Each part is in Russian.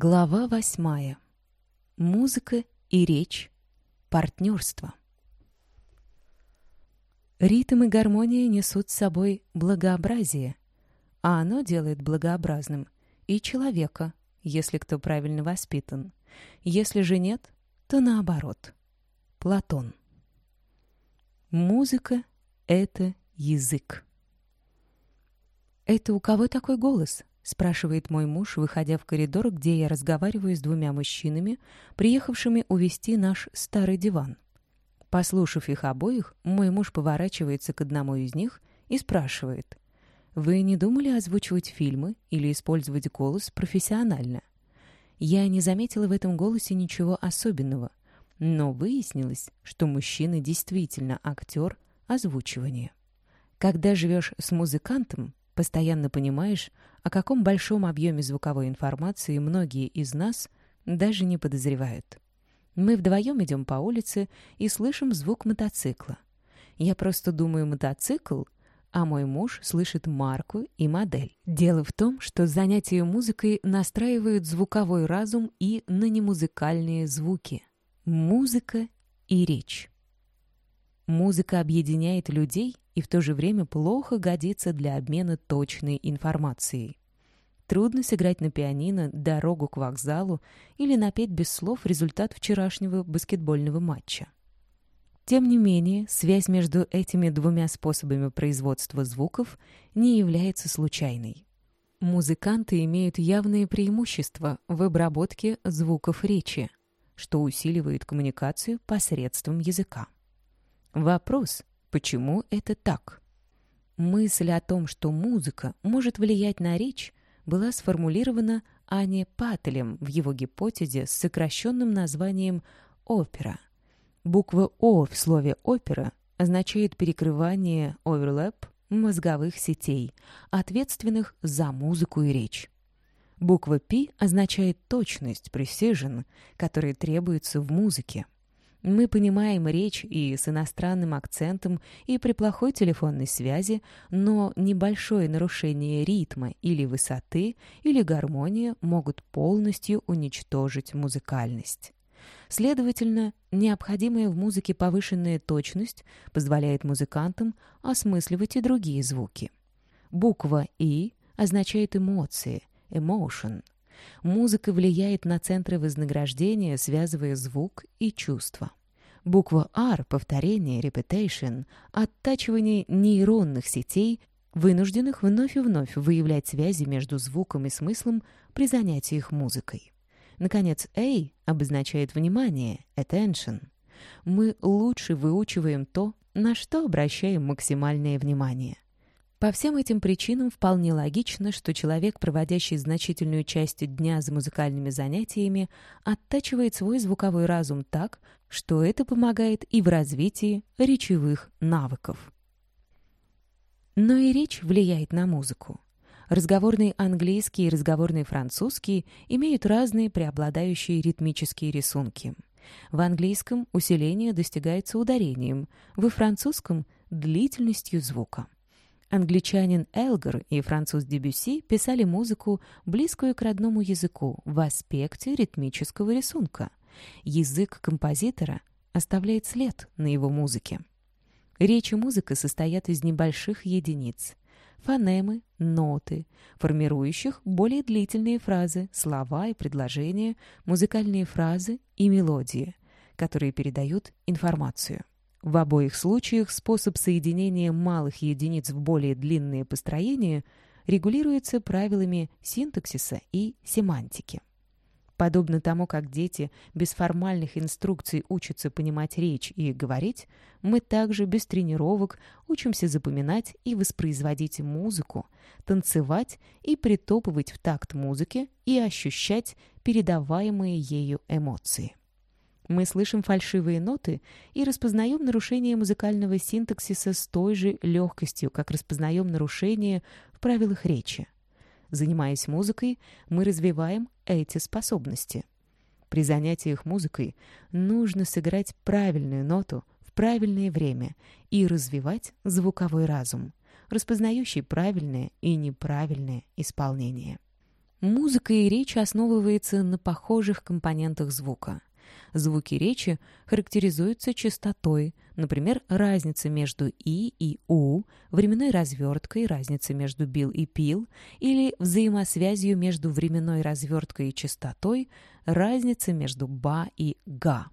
Глава 8. Музыка и речь. Партнерство. Ритм и гармония несут с собой благообразие, а оно делает благообразным и человека, если кто правильно воспитан. Если же нет, то наоборот. Платон. Музыка — это язык. «Это у кого такой голос?» — спрашивает мой муж, выходя в коридор, где я разговариваю с двумя мужчинами, приехавшими увезти наш старый диван. Послушав их обоих, мой муж поворачивается к одному из них и спрашивает: «Вы не думали озвучивать фильмы или использовать голос профессионально?» Я не заметила в этом голосе ничего особенного, но выяснилось, что мужчина действительно актер озвучивания. Когда живешь с музыкантом, постоянно понимаешь, о каком большом объеме звуковой информации многие из нас даже не подозревают. Мы вдвоем идем по улице и слышим звук мотоцикла. Я просто думаю «мотоцикл», а мой муж слышит марку и модель. Дело в том, что занятия музыкой настраивают звуковой разум и на немузыкальные звуки. Музыка и речь. Музыка объединяет людей и в то же время плохо годится для обмена точной информацией. Трудно сыграть на пианино «Дорогу к вокзалу» или напеть без слов результат вчерашнего баскетбольного матча. Тем не менее, связь между этими двумя способами производства звуков не является случайной. Музыканты имеют явные преимущества в обработке звуков речи, что усиливает коммуникацию посредством языка. Вопрос: почему это так? Мысль о том, что музыка может влиять на речь, была сформулирована Ане Паттелем в его гипотезе с сокращенным названием «опера». Буква «О» в слове «опера» означает перекрывание (overlap) мозговых сетей, ответственных за музыку и речь. Буква «П» означает точность (precision), которая требуется в музыке. Мы понимаем речь и с иностранным акцентом, и при плохой телефонной связи, но небольшое нарушение ритма или высоты, или гармония могут полностью уничтожить музыкальность. Следовательно, необходимая в музыке повышенная точность позволяет музыкантам осмысливать и другие звуки. Буква «И» означает эмоции, emotion. Музыка влияет на центры вознаграждения, связывая звук и чувство. Буква R, повторение, repetition, оттачивание нейронных сетей, вынужденных вновь и вновь выявлять связи между звуком и смыслом при занятиях музыкой. Наконец, A обозначает внимание, attention. Мы лучше выучиваем то, на что обращаем максимальное внимание. По всем этим причинам вполне логично, что человек, проводящий значительную часть дня за музыкальными занятиями, оттачивает свой звуковой разум так, что это помогает и в развитии речевых навыков. Но и речь влияет на музыку. Разговорный английский и разговорный французский имеют разные преобладающие ритмические рисунки. В английском усиление достигается ударением, во французском – длительностью звука. Англичанин Элгар и француз Дебюсси писали музыку, близкую к родному языку, в аспекте ритмического рисунка. Язык композитора оставляет след на его музыке. Речь и музыка состоят из небольших единиц. Фонемы, ноты, формирующих более длительные фразы, слова и предложения, музыкальные фразы и мелодии, которые передают информацию. В обоих случаях способ соединения малых единиц в более длинные построения регулируется правилами синтаксиса и семантики. Подобно тому, как дети без формальных инструкций учатся понимать речь и говорить, мы также без тренировок учимся запоминать и воспроизводить музыку, танцевать и притопывать в такт музыке и ощущать передаваемые ею эмоции. Мы слышим фальшивые ноты и распознаем нарушение музыкального синтаксиса с той же легкостью, как распознаем нарушения в правилах речи. Занимаясь музыкой, мы развиваем эти способности. При занятиях музыкой нужно сыграть правильную ноту в правильное время и развивать звуковой разум, распознающий правильное и неправильное исполнение. Музыка и речь основываются на похожих компонентах звука. Звуки речи характеризуются частотой, например, разница между и у, временной разверткой, разница между бил и пил, или взаимосвязью между временной разверткой и частотой, разница между ба и га.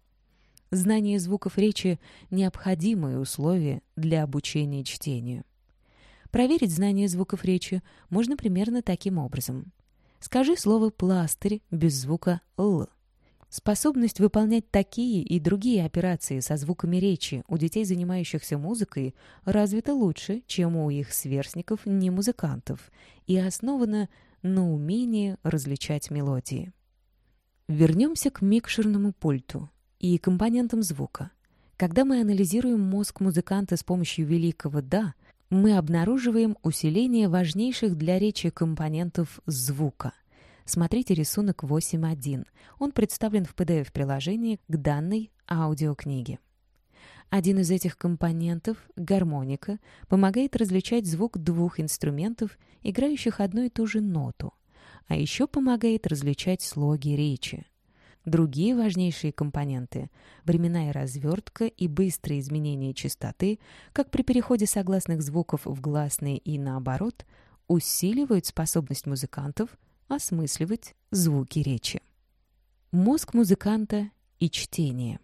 Знание звуков речи – необходимое условие для обучения чтению. Проверить знание звуков речи можно примерно таким образом. Скажи слово «пластырь» без звука «л». Способность выполнять такие и другие операции со звуками речи у детей, занимающихся музыкой, развита лучше, чем у их сверстников не-музыкантов, и основана на умении различать мелодии. Вернемся к микшерному пульту и компонентам звука. Когда мы анализируем мозг музыканта с помощью великого «да», мы обнаруживаем усиление важнейших для речи компонентов звука. Смотрите рисунок 8.1. Он представлен в PDF-приложении к данной аудиокниге. Один из этих компонентов, гармоника, помогает различать звук двух инструментов, играющих одну и ту же ноту, а еще помогает различать слоги речи. Другие важнейшие компоненты – временная развертка и быстрое изменение частоты, как при переходе согласных звуков в гласные и наоборот, усиливают способность музыкантов осмысливать звуки речи. Мозг музыканта и чтение.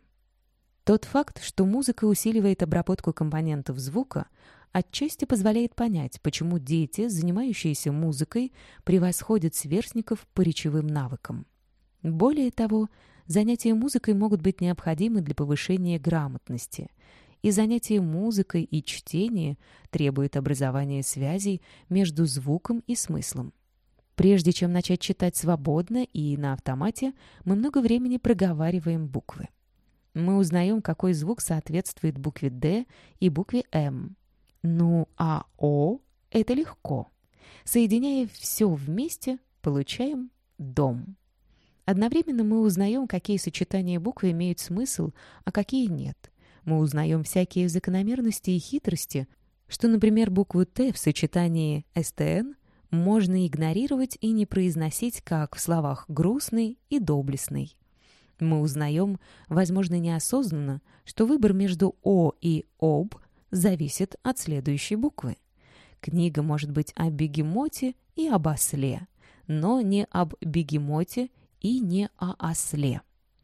Тот факт, что музыка усиливает обработку компонентов звука, отчасти позволяет понять, почему дети, занимающиеся музыкой, превосходят сверстников по речевым навыкам. Более того, занятия музыкой могут быть необходимы для повышения грамотности, и занятия музыкой и чтение требуют образования связей между звуком и смыслом. Прежде чем начать читать свободно и на автомате, мы много времени проговариваем буквы. Мы узнаем, какой звук соответствует букве «Д» и букве «М». Ну, а «О» — это легко. Соединяя все вместе, получаем «дом». Одновременно мы узнаем, какие сочетания букв имеют смысл, а какие нет. Мы узнаем всякие закономерности и хитрости, что, например, букву «Т» в сочетании «СТН» можно игнорировать и не произносить, как в словах «грустный» и «доблестный». Мы узнаем, возможно, неосознанно, что выбор между «о» и «об» зависит от следующей буквы. Книга может быть о бегемоте и об осле, но не об бегемоте и не о осле.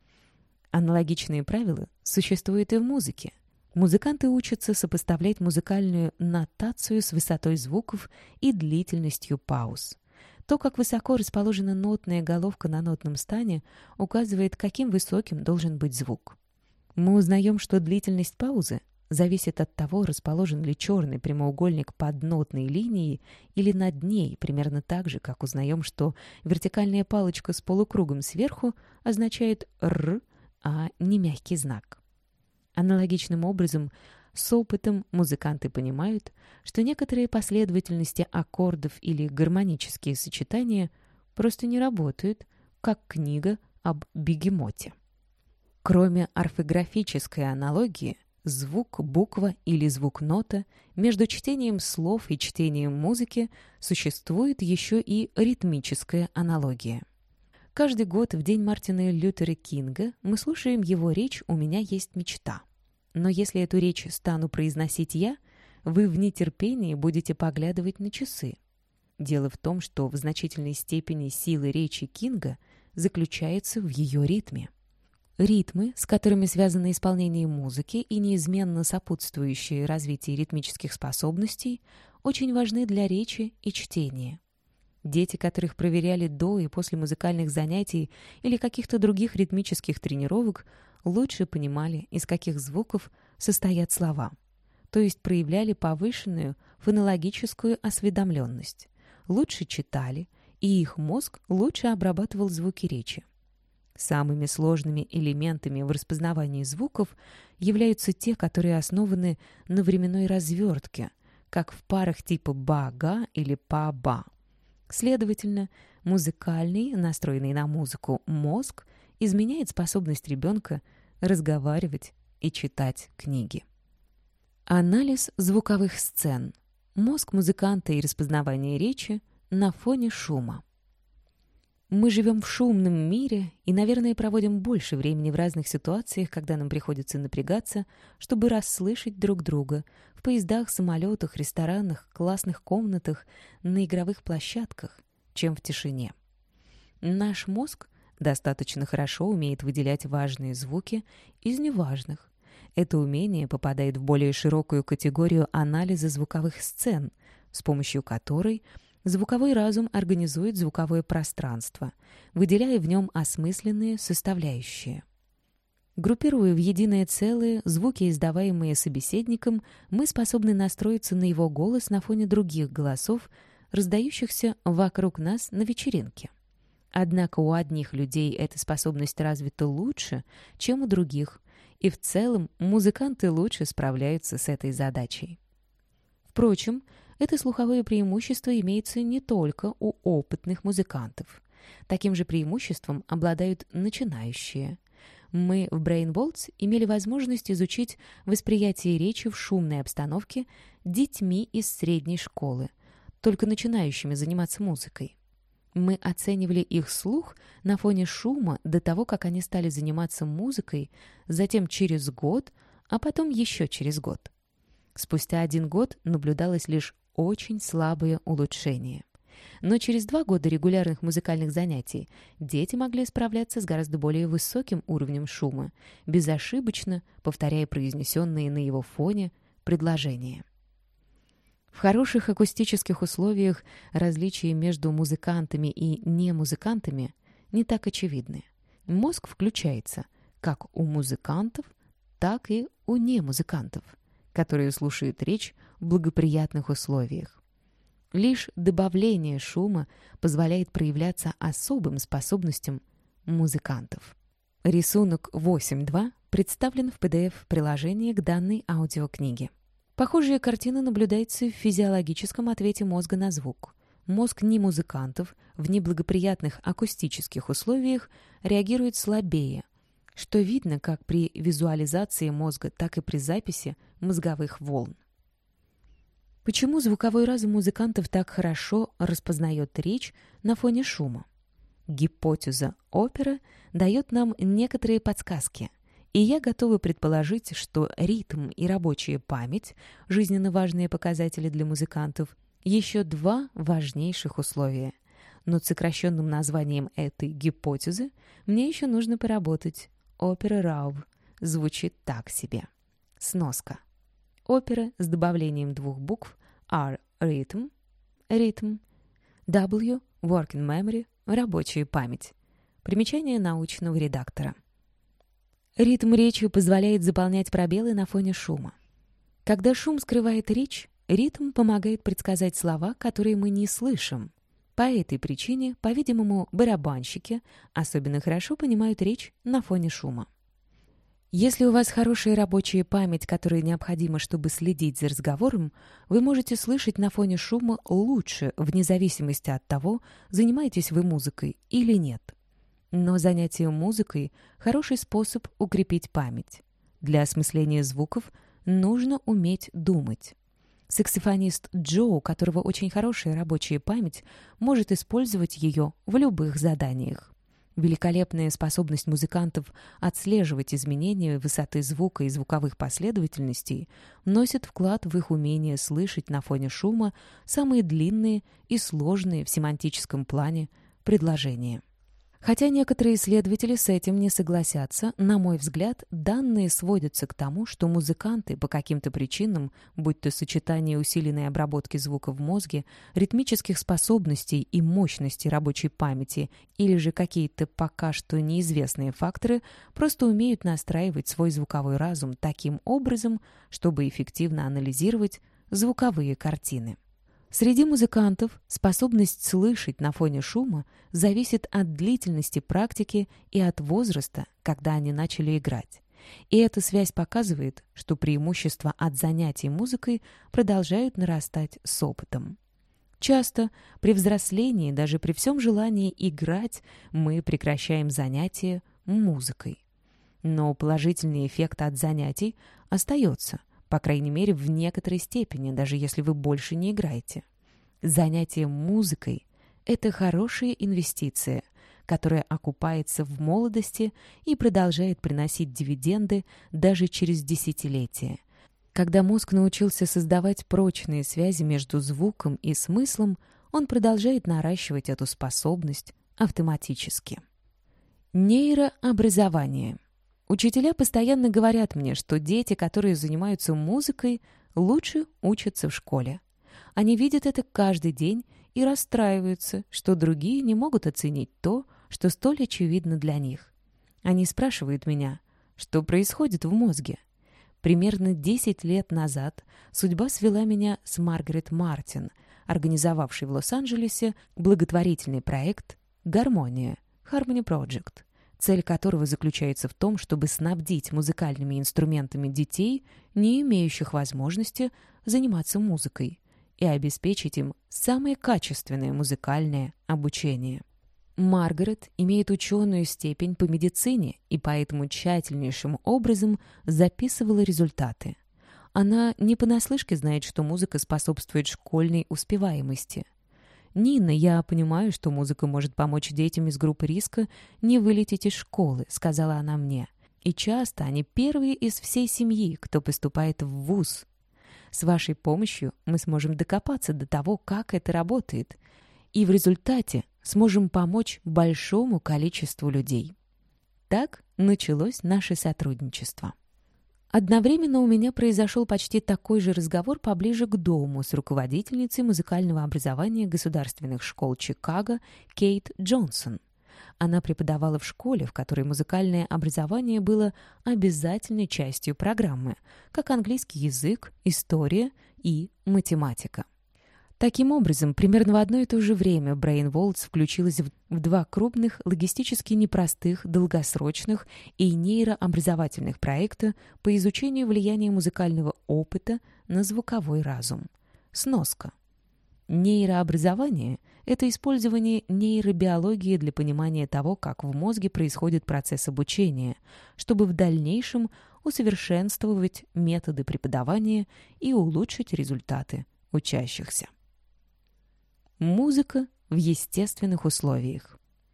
Аналогичные правила существуют и в музыке. Музыканты учатся сопоставлять музыкальную нотацию с высотой звуков и длительностью пауз. То, как высоко расположена нотная головка на нотном стане, указывает, каким высоким должен быть звук. Мы узнаем, что длительность паузы зависит от того, расположен ли черный прямоугольник под нотной линией или над ней, примерно так же, как узнаем, что вертикальная палочка с полукругом сверху означает «р», а не мягкий знак. Аналогичным образом, с опытом музыканты понимают, что некоторые последовательности аккордов или гармонические сочетания просто не работают, как книга об бегемоте. Кроме орфографической аналогии, звук, буква или звук нота, между чтением слов и чтением музыки существует еще и ритмическая аналогия. Каждый год в день Мартина Лютера Кинга мы слушаем его речь «У меня есть мечта». Но если эту речь стану произносить я, вы в нетерпении будете поглядывать на часы. Дело в том, что в значительной степени сила речи Кинга заключается в ее ритме. Ритмы, с которыми связано исполнение музыки и неизменно сопутствующие развитию ритмических способностей, очень важны для речи и чтения. Дети, которых проверяли до и после музыкальных занятий или каких-то других ритмических тренировок, лучше понимали, из каких звуков состоят слова, то есть проявляли повышенную фонологическую осведомленность, лучше читали, и их мозг лучше обрабатывал звуки речи. Самыми сложными элементами в распознавании звуков являются те, которые основаны на временной развертке, как в парах типа ба-га или па-ба. Следовательно, музыкальный, настроенный на музыку мозг изменяет способность ребенка разговаривать и читать книги. Анализ звуковых сцен. Мозг музыканта и распознавание речи на фоне шума. Мы живем в шумном мире и, наверное, проводим больше времени в разных ситуациях, когда нам приходится напрягаться, чтобы расслышать друг друга в поездах, самолетах, ресторанах, классных комнатах, на игровых площадках, чем в тишине. Наш мозг достаточно хорошо умеет выделять важные звуки из неважных. Это умение попадает в более широкую категорию анализа звуковых сцен, с помощью которой звуковой разум организует звуковое пространство, выделяя в нем осмысленные составляющие. Группируя в единое целое звуки, издаваемые собеседником, мы способны настроиться на его голос на фоне других голосов, раздающихся вокруг нас на вечеринке. Однако у одних людей эта способность развита лучше, чем у других, и в целом музыканты лучше справляются с этой задачей. Впрочем, это слуховое преимущество имеется не только у опытных музыкантов. Таким же преимуществом обладают начинающие. Мы в Brainbolts имели возможность изучить восприятие речи в шумной обстановке детьми из средней школы, только начинающими заниматься музыкой. Мы оценивали их слух на фоне шума до того, как они стали заниматься музыкой, затем через год, а потом еще через год. Спустя 1 год наблюдалось лишь очень слабые улучшения. Но через 2 года регулярных музыкальных занятий дети могли справляться с гораздо более высоким уровнем шума, безошибочно повторяя произнесенные на его фоне предложения. В хороших акустических условиях различия между музыкантами и немузыкантами не так очевидны. Мозг включается как у музыкантов, так и у немузыкантов, которые слушают речь в благоприятных условиях. Лишь добавление шума позволяет проявляться особым способностям музыкантов. Рисунок 8.2 представлен в PDF-приложении к данной аудиокниге. Похожая картина наблюдается в физиологическом ответе мозга на звук. Мозг немузыкантов в неблагоприятных акустических условиях реагирует слабее, что видно как при визуализации мозга, так и при записи мозговых волн. Почему звуковой разум музыкантов так хорошо распознает речь на фоне шума? Гипотеза опера дает нам некоторые подсказки, и я готова предположить, что ритм и рабочая память, жизненно важные показатели для музыкантов, еще 2 важнейших условия. Над сокращенным названием этой гипотезы мне еще нужно поработать. Опера Раув звучит так себе. Сноска. Опера с добавлением 2 букв R – ритм, W – working memory, рабочая память. Примечание научного редактора. Ритм речи позволяет заполнять пробелы на фоне шума. Когда шум скрывает речь, ритм помогает предсказать слова, которые мы не слышим. По этой причине, по-видимому, барабанщики особенно хорошо понимают речь на фоне шума. Если у вас хорошая рабочая память, которая необходима, чтобы следить за разговором, вы можете слышать на фоне шума лучше, вне зависимости от того, занимаетесь вы музыкой или нет. Но занятие музыкой – хороший способ укрепить память. Для осмысления звуков нужно уметь думать. Саксофонист Джо, у которого очень хорошая рабочая память, может использовать ее в любых заданиях. Великолепная способность музыкантов отслеживать изменения высоты звука и звуковых последовательностей вносит вклад в их умение слышать на фоне шума самые длинные и сложные в семантическом плане предложения. Хотя некоторые исследователи с этим не согласятся, на мой взгляд, данные сводятся к тому, что музыканты по каким-то причинам, будь то сочетание усиленной обработки звука в мозге, ритмических способностей и мощности рабочей памяти, или же какие-то пока что неизвестные факторы, просто умеют настраивать свой звуковой разум таким образом, чтобы эффективно анализировать звуковые картины. Среди музыкантов способность слышать на фоне шума зависит от длительности практики и от возраста, когда они начали играть. И эта связь показывает, что преимущества от занятий музыкой продолжают нарастать с опытом. Часто при взрослении, даже при всем желании играть, мы прекращаем занятия музыкой. Но положительный эффект от занятий остается, по крайней мере, в некоторой степени, даже если вы больше не играете. Занятие музыкой – это хорошая инвестиция, которая окупается в молодости и продолжает приносить дивиденды даже через десятилетия. Когда мозг научился создавать прочные связи между звуком и смыслом, он продолжает наращивать эту способность автоматически. Нейрообразование. Учителя постоянно говорят мне, что дети, которые занимаются музыкой, лучше учатся в школе. Они видят это каждый день и расстраиваются, что другие не могут оценить то, что столь очевидно для них. Они спрашивают меня, что происходит в мозге. Примерно 10 лет назад судьба свела меня с Маргарет Мартин, организовавшей в Лос-Анджелесе благотворительный проект «Гармония» Harmony Project, цель которого заключается в том, чтобы снабдить музыкальными инструментами детей, не имеющих возможности заниматься музыкой, и обеспечить им самое качественное музыкальное обучение. Маргарет имеет ученую степень по медицине и поэтому тщательнейшим образом записывала результаты. Она не понаслышке знает, что музыка способствует школьной успеваемости. «Нина, я понимаю, что музыка может помочь детям из группы риска не вылететь из школы», — сказала она мне. «И часто они первые из всей семьи, кто поступает в вуз. С вашей помощью мы сможем докопаться до того, как это работает, и в результате сможем помочь большому количеству людей». Так началось наше сотрудничество. Одновременно у меня произошел почти такой же разговор поближе к дому с руководительницей музыкального образования государственных школ Чикаго Кейт Джонсон. Она преподавала в школе, в которой музыкальное образование было обязательной частью программы, как английский язык, история и математика. Таким образом, примерно в одно и то же время Brainvolts включилась в два крупных, логистически непростых, долгосрочных и нейрообразовательных проекта по изучению влияния музыкального опыта на звуковой разум. Сноска. Нейрообразование — это использование нейробиологии для понимания того, как в мозге происходит процесс обучения, чтобы в дальнейшем усовершенствовать методы преподавания и улучшить результаты учащихся. Музыка в естественных условиях.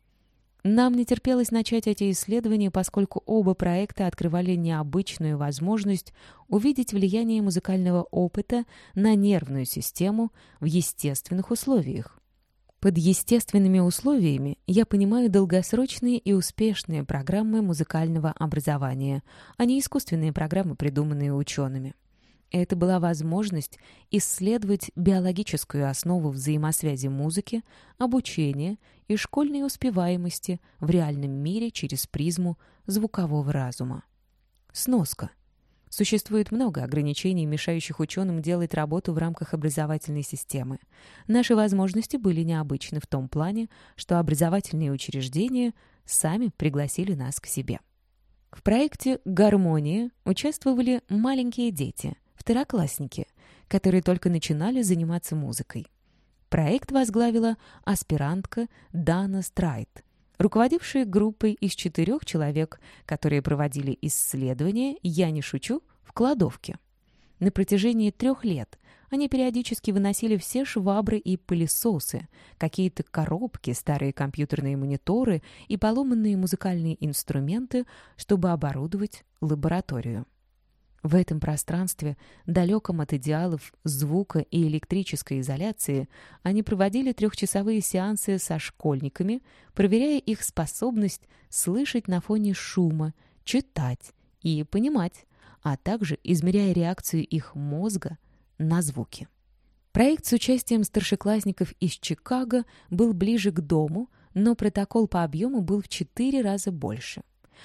Нам не терпелось начать эти исследования, поскольку оба проекта открывали необычную возможность увидеть влияние музыкального опыта на нервную систему в естественных условиях. Под естественными условиями я понимаю долгосрочные и успешные программы музыкального образования, а не искусственные программы, придуманные учеными. Это была возможность исследовать биологическую основу взаимосвязи музыки, обучения и школьной успеваемости в реальном мире через призму звукового разума. Сноска. Существует много ограничений, мешающих ученым делать работу в рамках образовательной системы. Наши возможности были необычны в том плане, что образовательные учреждения сами пригласили нас к себе. В проекте «Гармония» участвовали маленькие дети, второклассники, которые только начинали заниматься музыкой. Проект возглавила аспирантка Дана Страйт, руководившая группой из 4 человек, которые проводили исследования «Я не шучу» в кладовке. На протяжении 3 лет они периодически выносили все швабры и пылесосы, какие-то коробки, старые компьютерные мониторы и поломанные музыкальные инструменты, чтобы оборудовать лабораторию. В этом пространстве, далеком от идеалов звука и электрической изоляции, они проводили 3-часовые сеансы со школьниками, проверяя их способность слышать на фоне шума, читать и понимать, а также измеряя реакцию их мозга на звуки. Проект с участием старшеклассников из Чикаго был ближе к дому, но протокол по объему был в 4 раза больше.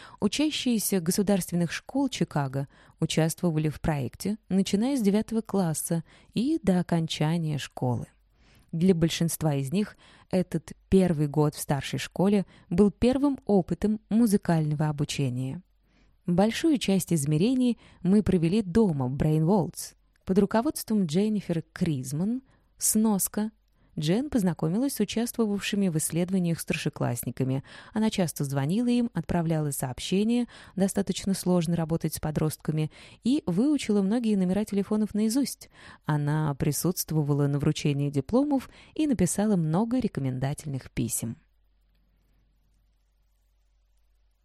Учащиеся государственных школ Чикаго участвовали в проекте, начиная с 9 класса и до окончания школы. Для большинства из них этот первый год в старшей школе был первым опытом музыкального обучения. Большую часть измерений мы провели дома в Brainvolts под руководством Дженнифер Кризман. Сноска. Джен познакомилась с участвовавшими в исследованиях старшеклассниками. Она часто звонила им, отправляла сообщения, достаточно сложно работать с подростками, и выучила многие номера телефонов наизусть. Она присутствовала на вручении дипломов и написала много рекомендательных писем.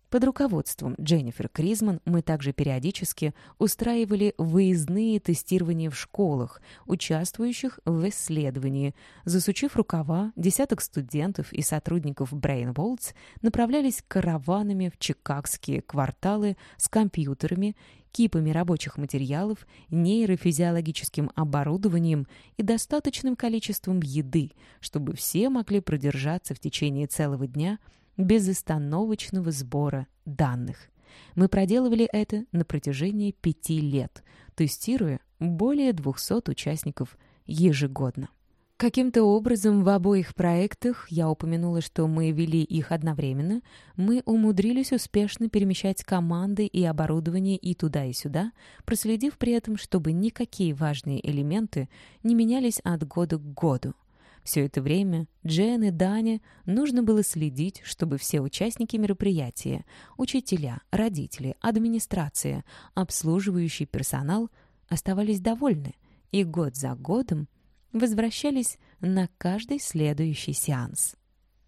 Под руководством Дженнифер Кризман мы также периодически устраивали выездные тестирования в школах, участвующих в исследовании. Засучив рукава, десяток студентов и сотрудников Brainbolts направлялись караванами в чикагские кварталы с компьютерами, кипами рабочих материалов, нейрофизиологическим оборудованием и достаточным количеством еды, чтобы все могли продержаться в течение целого дня безостановочного сбора данных. Мы проделывали это на протяжении 5 лет, тестируя более 200 участников ежегодно. Каким-то образом в обоих проектах, я упомянула, что мы вели их одновременно, мы умудрились успешно перемещать команды и оборудование и туда, и сюда, проследив при этом, чтобы никакие важные элементы не менялись от года к году. Все это время Джен и Дане нужно было следить, чтобы все участники мероприятия, учителя, родители, администрация, обслуживающий персонал оставались довольны и год за годом возвращались на каждый следующий сеанс.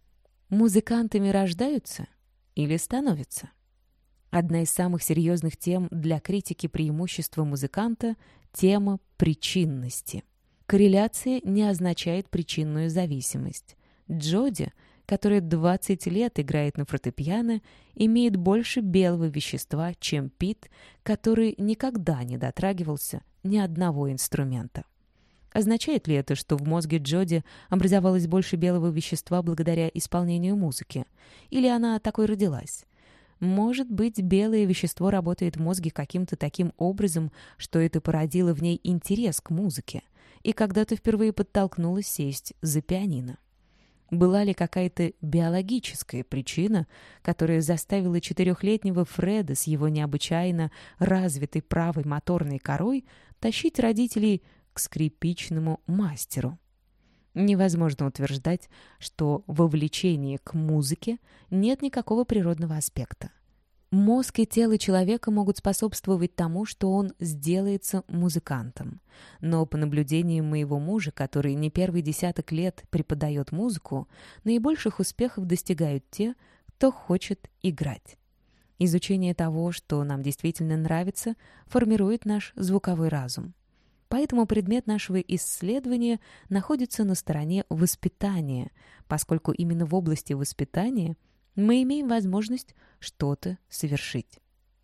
Музыкантами рождаются или становятся? Одна из самых серьезных тем для критики преимущества музыканта – тема причинности. Корреляция не означает причинную зависимость. Джоди, которая 20 лет играет на фортепиано, имеет больше белого вещества, чем Пит, который никогда не дотрагивался ни одного инструмента. Означает ли это, что в мозге Джоди образовалось больше белого вещества благодаря исполнению музыки? Или она такой родилась? Может быть, белое вещество работает в мозге каким-то таким образом, что это породило в ней интерес к музыке, и когда-то впервые подтолкнула сесть за пианино. Была ли какая-то биологическая причина, которая заставила 4-летнего Фреда с его необычайно развитой правой моторной корой тащить родителей к скрипичному мастеру? Невозможно утверждать, что во влечении к музыке нет никакого природного аспекта. Мозг и тело человека могут способствовать тому, что он сделается музыкантом. Но по наблюдениям моего мужа, который не первый десяток лет преподает музыку, наибольших успехов достигают те, кто хочет играть. Изучение того, что нам действительно нравится, формирует наш звуковой разум. Поэтому предмет нашего исследования находится на стороне воспитания, поскольку именно в области воспитания мы имеем возможность что-то совершить.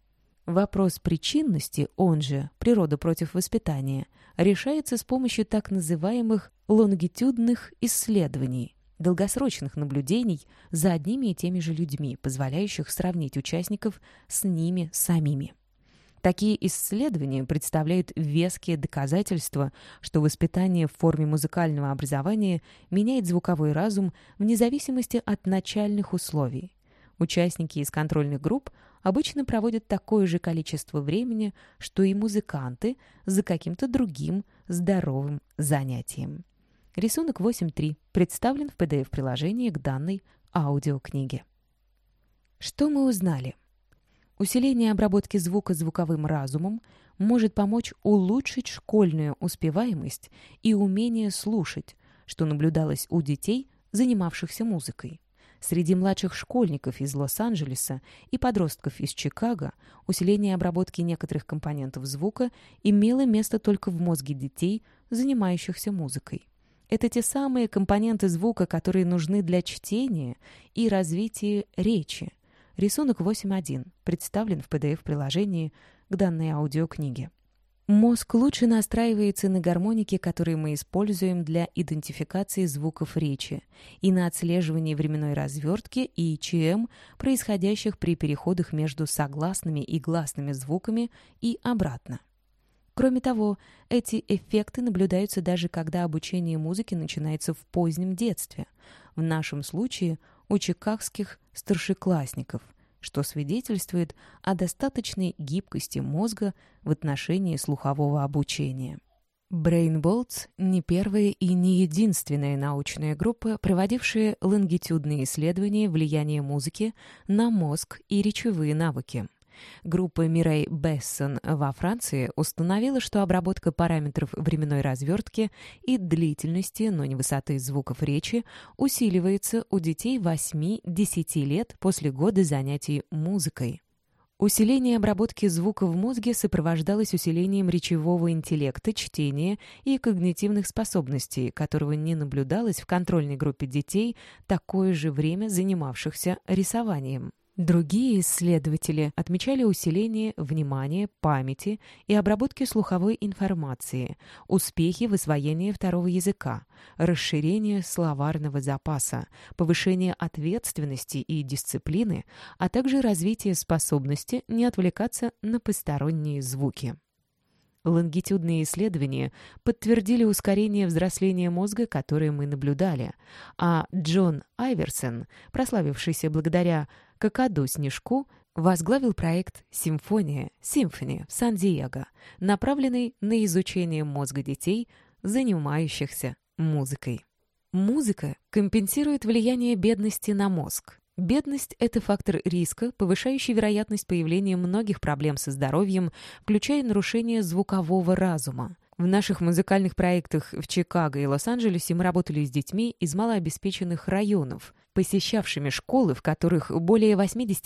Вопрос причинности, он же природа против воспитания, решается с помощью так называемых лонгитюдных исследований, долгосрочных наблюдений за одними и теми же людьми, позволяющих сравнить участников с ними самими. Такие исследования представляют веские доказательства, что воспитание в форме музыкального образования меняет звуковой разум вне зависимости от начальных условий. Участники из контрольных групп обычно проводят такое же количество времени, что и музыканты за каким-то другим здоровым занятием. Рисунок 8.3 представлен в PDF-приложении к данной аудиокниге. Что мы узнали? Усиление обработки звука звуковым разумом может помочь улучшить школьную успеваемость и умение слушать, что наблюдалось у детей, занимавшихся музыкой. Среди младших школьников из Лос-Анджелеса и подростков из Чикаго усиление обработки некоторых компонентов звука имело место только в мозге детей, занимающихся музыкой. Это те самые компоненты звука, которые нужны для чтения и развития речи. Рисунок 8.1 представлен в PDF-приложении к данной аудиокниге. Мозг лучше настраивается на гармоники, которые мы используем для идентификации звуков речи, и на отслеживание временной развертки и ИЧМ, происходящих при переходах между согласными и гласными звуками и обратно. Кроме того, эти эффекты наблюдаются даже когда обучение музыке начинается в позднем детстве, в нашем случае у чикагских старшеклассников, что свидетельствует о достаточной гибкости мозга в отношении слухового обучения. Brainbolts — не первая и не единственная научная группа, проводившая лонгитюдные исследования влияния музыки на мозг и речевые навыки. Группа Мирей Бессон во Франции установила, что обработка параметров временной развертки и длительности, но не высоты звуков речи, усиливается у детей 8-10 лет после года занятий музыкой. Усиление обработки звука в мозге сопровождалось усилением речевого интеллекта, чтения и когнитивных способностей, которого не наблюдалось в контрольной группе детей, такое же время занимавшихся рисованием. Другие исследователи отмечали усиление внимания, памяти и обработки слуховой информации, успехи в освоении второго языка, расширение словарного запаса, повышение ответственности и дисциплины, а также развитие способности не отвлекаться на посторонние звуки. Лонгитюдные исследования подтвердили ускорение взросления мозга, которое мы наблюдали, а Джон Айверсон, прославившийся благодаря «Какаду-снежку», возглавил проект «Симфония» Symphony в Сан-Диего, направленный на изучение мозга детей, занимающихся музыкой. Музыка компенсирует влияние бедности на мозг. Бедность – это фактор риска, повышающий вероятность появления многих проблем со здоровьем, включая нарушение звукового разума. В наших музыкальных проектах в Чикаго и Лос-Анджелесе мы работали с детьми из малообеспеченных районов, посещавшими школы, в которых более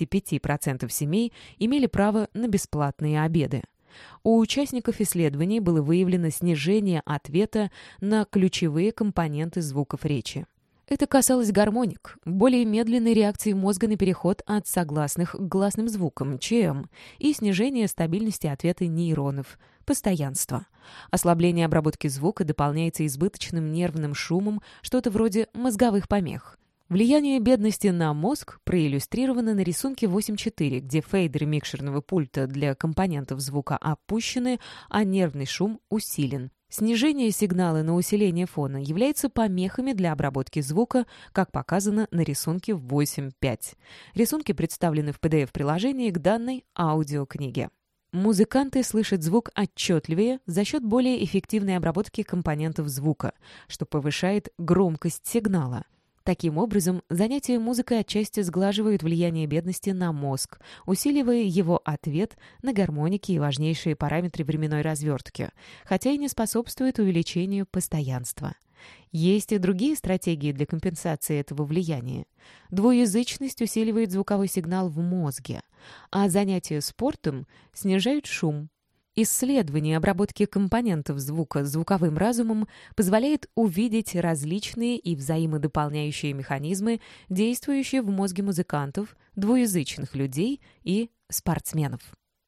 85% семей имели право на бесплатные обеды. У участников исследований было выявлено снижение ответа на ключевые компоненты звуков речи. Это касалось гармоник, более медленной реакции мозга на переход от согласных к гласным звукам, ЧМ, и снижение стабильности ответа нейронов, постоянства. Ослабление обработки звука дополняется избыточным нервным шумом, что-то вроде мозговых помех. Влияние бедности на мозг проиллюстрировано на рисунке 8.4, где фейдеры микшерного пульта для компонентов звука опущены, а нервный шум усилен. Снижение сигнала на усиление фона является помехами для обработки звука, как показано на рисунке 8.5. Рисунки представлены в PDF-приложении к данной аудиокниге. Музыканты слышат звук отчетливее за счет более эффективной обработки компонентов звука, что повышает громкость сигнала. Таким образом, занятия музыкой отчасти сглаживают влияние бедности на мозг, усиливая его ответ на гармоники и важнейшие параметры временной развертки, хотя и не способствуют увеличению постоянства. Есть и другие стратегии для компенсации этого влияния. Двуязычность усиливает звуковой сигнал в мозге, а занятия спортом снижают шум. Исследование обработки компонентов звука звуковым разумом позволяет увидеть различные и взаимодополняющие механизмы, действующие в мозге музыкантов, двуязычных людей и спортсменов.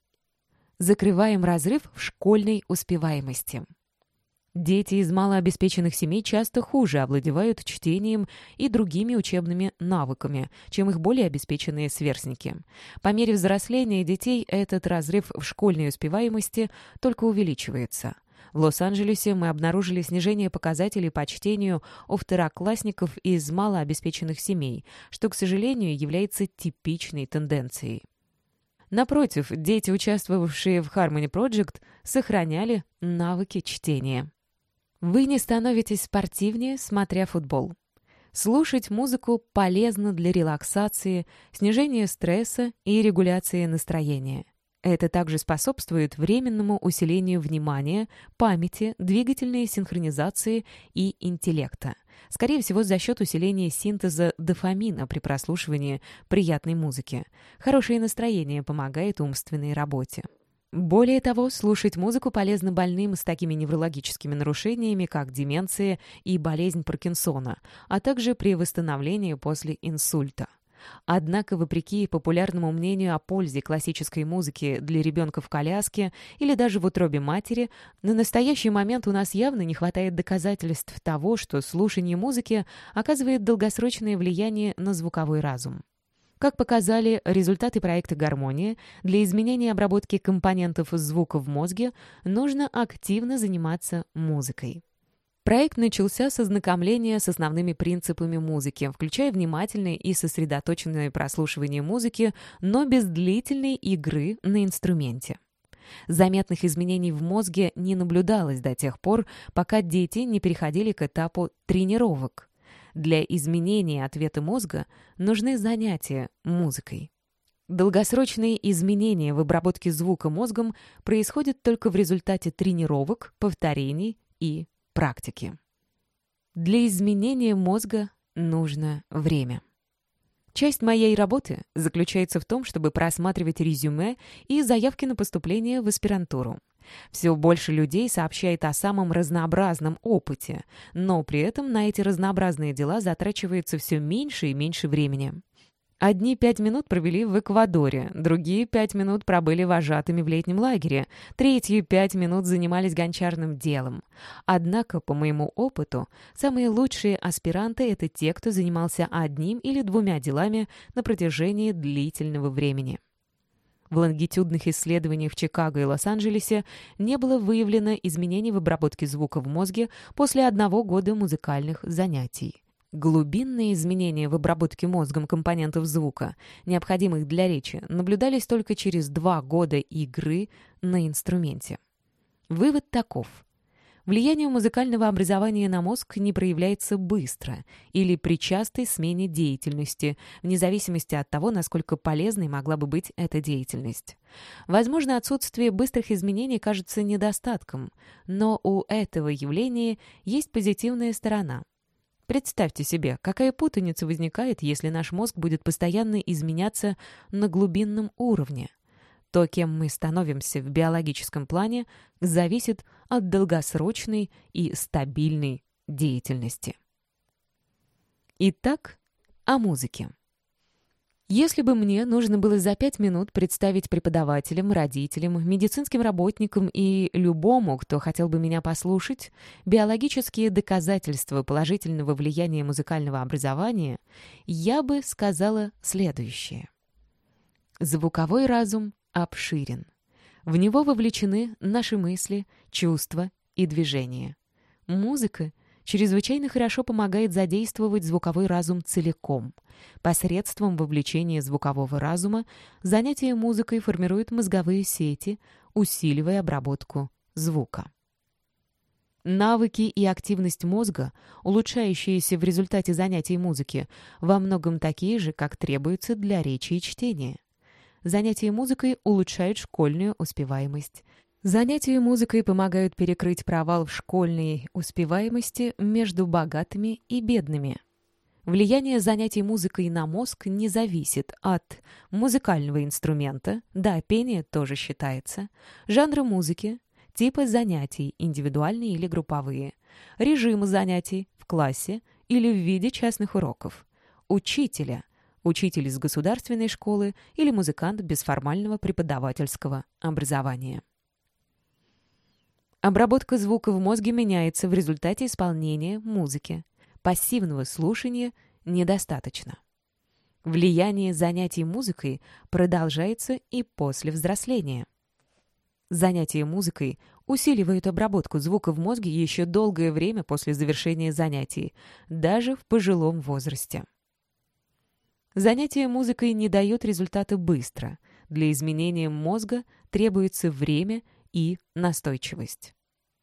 Закрываем разрыв в школьной успеваемости. Дети из малообеспеченных семей часто хуже овладевают чтением и другими учебными навыками, чем их более обеспеченные сверстники. По мере взросления детей этот разрыв в школьной успеваемости только увеличивается. В Лос-Анджелесе мы обнаружили снижение показателей по чтению у второклассников из малообеспеченных семей, что, к сожалению, является типичной тенденцией. Напротив, дети, участвовавшие в Harmony Project, сохраняли навыки чтения. Вы не становитесь спортивнее, смотря футбол. Слушать музыку полезно для релаксации, снижения стресса и регуляции настроения. Это также способствует временному усилению внимания, памяти, двигательной синхронизации и интеллекта. Скорее всего, за счет усиления синтеза дофамина при прослушивании приятной музыки. Хорошее настроение помогает умственной работе. Более того, слушать музыку полезно больным с такими неврологическими нарушениями, как деменция и болезнь Паркинсона, а также при восстановлении после инсульта. Однако, вопреки популярному мнению о пользе классической музыки для ребенка в коляске или даже в утробе матери, на настоящий момент у нас явно не хватает доказательств того, что слушание музыки оказывает долгосрочное влияние на звуковой разум. Как показали результаты проекта «Гармония», для изменения обработки компонентов звука в мозге нужно активно заниматься музыкой. Проект начался с ознакомления с основными принципами музыки, включая внимательное и сосредоточенное прослушивание музыки, но без длительной игры на инструменте. Заметных изменений в мозге не наблюдалось до тех пор, пока дети не переходили к этапу тренировок. Для изменения ответа мозга нужны занятия музыкой. Долгосрочные изменения в обработке звука мозгом происходят только в результате тренировок, повторений и практики. Для изменения мозга нужно время. Часть моей работы заключается в том, чтобы просматривать резюме и заявки на поступление в аспирантуру. Все больше людей сообщает о самом разнообразном опыте, но при этом на эти разнообразные дела затрачивается все меньше и меньше времени. Одни 5 минут провели в Эквадоре, другие 5 минут пробыли вожатыми в летнем лагере, третьи 5 минут занимались гончарным делом. Однако, по моему опыту, самые лучшие аспиранты — это те, кто занимался одним или двумя делами на протяжении длительного времени. В лонгитюдных исследованиях в Чикаго и Лос-Анджелесе не было выявлено изменений в обработке звука в мозге после 1 года музыкальных занятий. Глубинные изменения в обработке мозгом компонентов звука, необходимых для речи, наблюдались только через 2 года игры на инструменте. Вывод таков. Влияние музыкального образования на мозг не проявляется быстро или при частой смене деятельности, вне зависимости от того, насколько полезной могла бы быть эта деятельность. Возможно, отсутствие быстрых изменений кажется недостатком, но у этого явления есть позитивная сторона. Представьте себе, какая путаница возникает, если наш мозг будет постоянно изменяться на глубинном уровне. То, кем мы становимся в биологическом плане, зависит от долгосрочной и стабильной деятельности. Итак, о музыке. Если бы мне нужно было за 5 минут представить преподавателям, родителям, медицинским работникам и любому, кто хотел бы меня послушать, биологические доказательства положительного влияния музыкального образования, я бы сказала следующее. Звуковой разум обширен. В него вовлечены наши мысли, чувства и движения. Музыка чрезвычайно хорошо помогает задействовать звуковой разум целиком. Посредством вовлечения звукового разума занятие музыкой формирует мозговые сети, усиливая обработку звука. Навыки и активность мозга, улучшающиеся в результате занятий музыки, во многом такие же, как требуются для речи и чтения. Занятия музыкой улучшают школьную успеваемость. Занятия музыкой помогают перекрыть провал в школьной успеваемости между богатыми и бедными. Влияние занятий музыкой на мозг не зависит от музыкального инструмента, да, пение тоже считается, жанра музыки, типа занятий, индивидуальные или групповые, режима занятий в классе или в виде частных уроков, учителя, учитель из государственной школы или музыкант без формального преподавательского образования. Обработка звука в мозге меняется в результате исполнения музыки. Пассивного слушания недостаточно. Влияние занятий музыкой продолжается и после взросления. Занятия музыкой усиливают обработку звука в мозге еще долгое время после завершения занятий, даже в пожилом возрасте. Занятия музыкой не дают результата быстро. Для изменения мозга требуется время и настойчивость.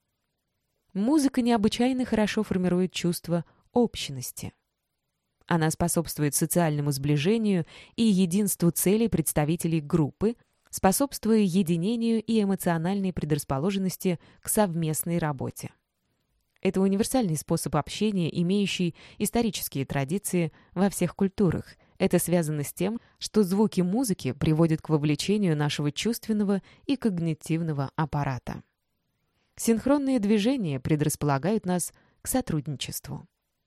Музыка необычайно хорошо формирует чувство общности. Она способствует социальному сближению и единству целей представителей группы, способствуя единению и эмоциональной предрасположенности к совместной работе. Это универсальный способ общения, имеющий исторические традиции во всех культурах. Это связано с тем, что звуки музыки приводят к вовлечению нашего чувственного и когнитивного аппарата. Синхронные движения предрасполагают нас к сотрудничеству.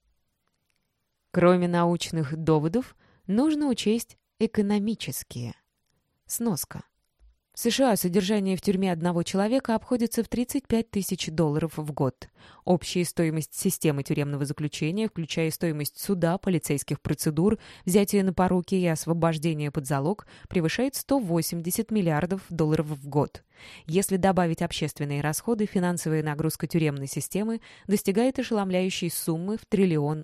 Кроме научных доводов, нужно учесть экономические. Сноска. В США содержание в тюрьме одного человека обходится в $35 тысяч в год. Общая стоимость системы тюремного заключения, включая стоимость суда, полицейских процедур, взятия на поруки и освобождения под залог, превышает $180 миллиардов в год. Если добавить общественные расходы, финансовая нагрузка тюремной системы достигает ошеломляющей суммы в $1 триллион.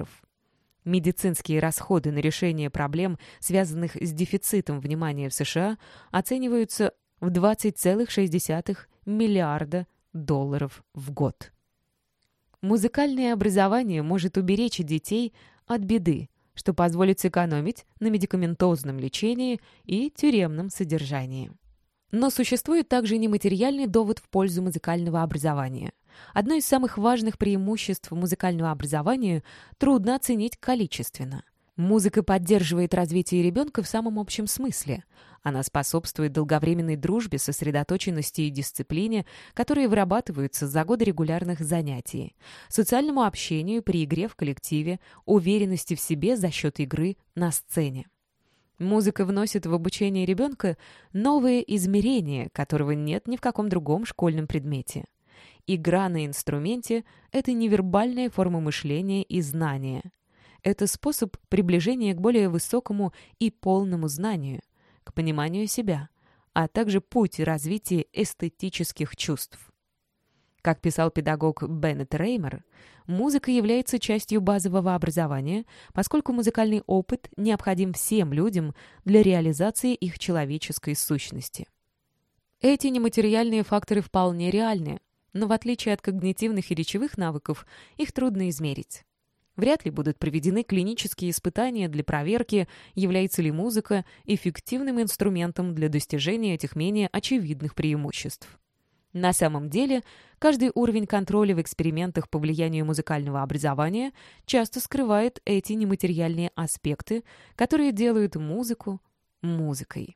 Медицинские расходы на решение проблем, связанных с дефицитом внимания в США, оцениваются в $20,6 миллиарда в год. Музыкальное образование может уберечь детей от беды, что позволит сэкономить на медикаментозном лечении и тюремном содержании. Но существует также нематериальный довод в пользу музыкального образования. Одно из самых важных преимуществ музыкального образования трудно оценить количественно. Музыка поддерживает развитие ребенка в самом общем смысле. Она способствует долговременной дружбе, сосредоточенности и дисциплине, которые вырабатываются за годы регулярных занятий, социальному общению при игре в коллективе, уверенности в себе за счет игры на сцене. Музыка вносит в обучение ребенка новые измерения, которого нет ни в каком другом школьном предмете. Игра на инструменте — это невербальная форма мышления и знания. Это способ приближения к более высокому и полному знанию, к пониманию себя, а также путь развития эстетических чувств. Как писал педагог Беннет Реймер, музыка является частью базового образования, поскольку музыкальный опыт необходим всем людям для реализации их человеческой сущности. Эти нематериальные факторы вполне реальны, но в отличие от когнитивных и речевых навыков, их трудно измерить. Вряд ли будут проведены клинические испытания для проверки, является ли музыка эффективным инструментом для достижения этих менее очевидных преимуществ. На самом деле, каждый уровень контроля в экспериментах по влиянию музыкального образования часто скрывает эти нематериальные аспекты, которые делают музыку музыкой.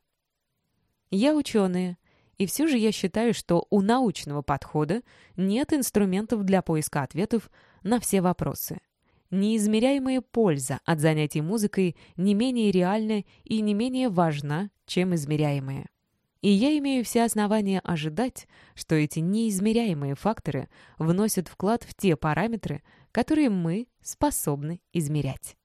Я ученая, и все же я считаю, что у научного подхода нет инструментов для поиска ответов на все вопросы. Неизмеряемая польза от занятий музыкой не менее реальна и не менее важна, чем измеряемая. И я имею все основания ожидать, что эти неизмеряемые факторы вносят вклад в те параметры, которые мы способны измерять.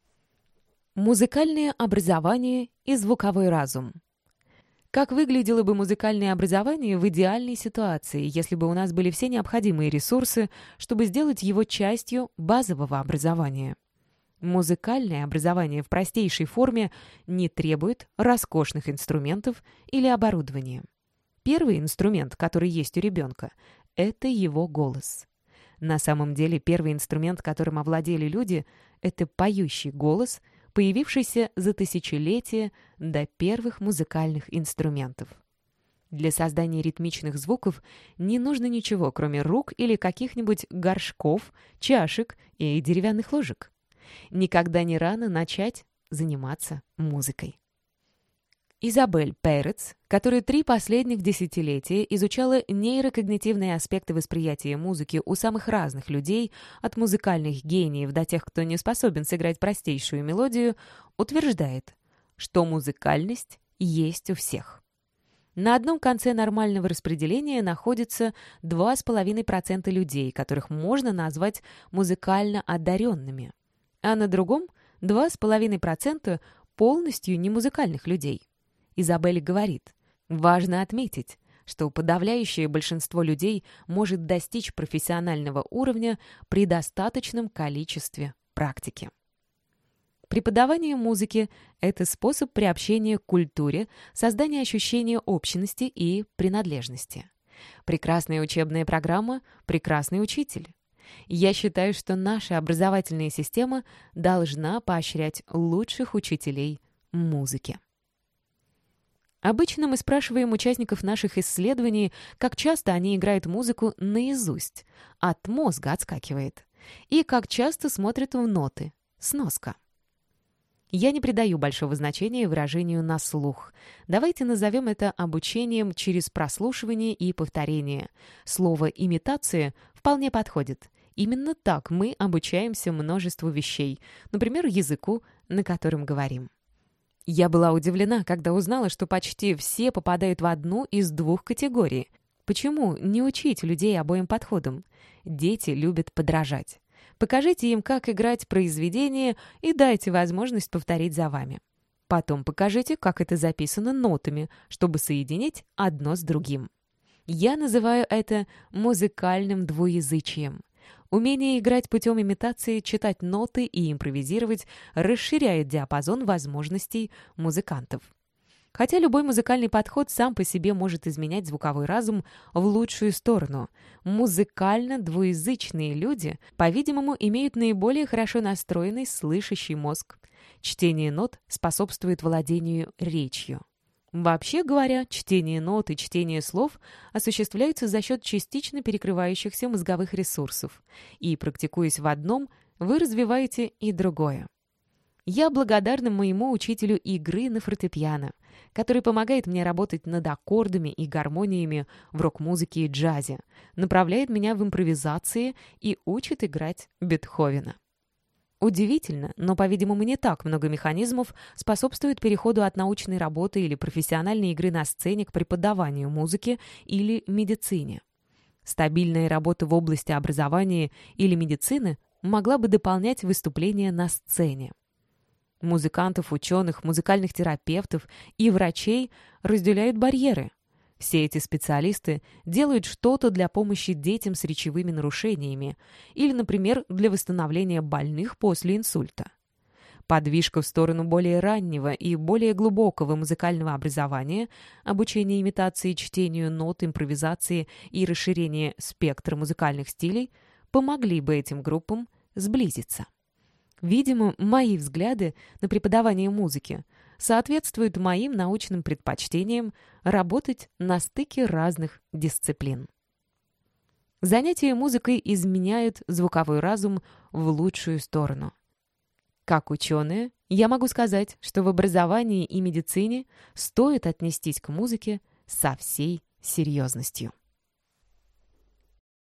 Музыкальное образование и звуковой разум. Как выглядело бы музыкальное образование в идеальной ситуации, если бы у нас были все необходимые ресурсы, чтобы сделать его частью базового образования? Музыкальное образование в простейшей форме не требует роскошных инструментов или оборудования. Первый инструмент, который есть у ребенка, это его голос. На самом деле первый инструмент, которым овладели люди, это поющий голос, появившийся за тысячелетия до первых музыкальных инструментов. Для создания ритмичных звуков не нужно ничего, кроме рук или каких-нибудь горшков, чашек и деревянных ложек. Никогда не рано начать заниматься музыкой. Изабель Перец, которая 3 последних десятилетия изучала нейрокогнитивные аспекты восприятия музыки у самых разных людей, от музыкальных гениев до тех, кто не способен сыграть простейшую мелодию, утверждает, что музыкальность есть у всех. На одном конце нормального распределения находится 2,5% людей, которых можно назвать музыкально одаренными, а на другом 2,5% полностью немузыкальных людей. Изабель говорит, важно отметить, что подавляющее большинство людей может достичь профессионального уровня при достаточном количестве практики. Преподавание музыки — это способ приобщения к культуре, создания ощущения общности и принадлежности. Прекрасная учебная программа — прекрасный учитель. Я считаю, что наша образовательная система должна поощрять лучших учителей музыки. Обычно мы спрашиваем участников наших исследований, как часто они играют музыку наизусть, от мозга отскакивает, и как часто смотрят в ноты, сноска. Я не придаю большого значения выражению «на слух». Давайте назовем это обучением через прослушивание и повторение. Слово «имитация» вполне подходит. Именно так мы обучаемся множеству вещей, например, языку, на котором говорим. Я была удивлена, когда узнала, что почти все попадают в одну из 2 категорий. Почему не учить людей обоим подходам? Дети любят подражать. Покажите им, как играть произведение, и дайте возможность повторить за вами. Потом покажите, как это записано нотами, чтобы соединить одно с другим. Я называю это музыкальным двуязычием. Умение играть путем имитации, читать ноты и импровизировать расширяет диапазон возможностей музыкантов. Хотя любой музыкальный подход сам по себе может изменять звуковой разум в лучшую сторону, музыкально двуязычные люди, по-видимому, имеют наиболее хорошо настроенный слышащий мозг. Чтение нот способствует владению речью. Вообще говоря, чтение нот и чтение слов осуществляются за счет частично перекрывающихся мозговых ресурсов, и, практикуясь в одном, вы развиваете и другое. Я благодарна моему учителю игры на фортепиано, который помогает мне работать над аккордами и гармониями в рок-музыке и джазе, направляет меня в импровизации и учит играть Бетховена. Удивительно, но, по-видимому, не так много механизмов способствует переходу от научной работы или профессиональной игры на сцене к преподаванию музыки или медицине. Стабильная работа в области образования или медицины могла бы дополнять выступления на сцене. Музыкантов, ученых, музыкальных терапевтов и врачей разделяют барьеры. Все эти специалисты делают что-то для помощи детям с речевыми нарушениями или, например, для восстановления больных после инсульта. Подвижка в сторону более раннего и более глубокого музыкального образования, обучения имитации, чтению нот, импровизации и расширения спектра музыкальных стилей помогли бы этим группам сблизиться. Видимо, мои взгляды на преподавание музыки соответствуют моим научным предпочтениям работать на стыке разных дисциплин. Занятия музыкой изменяют звуковой разум в лучшую сторону. Как ученая, я могу сказать, что в образовании и медицине стоит отнестись к музыке со всей серьезностью.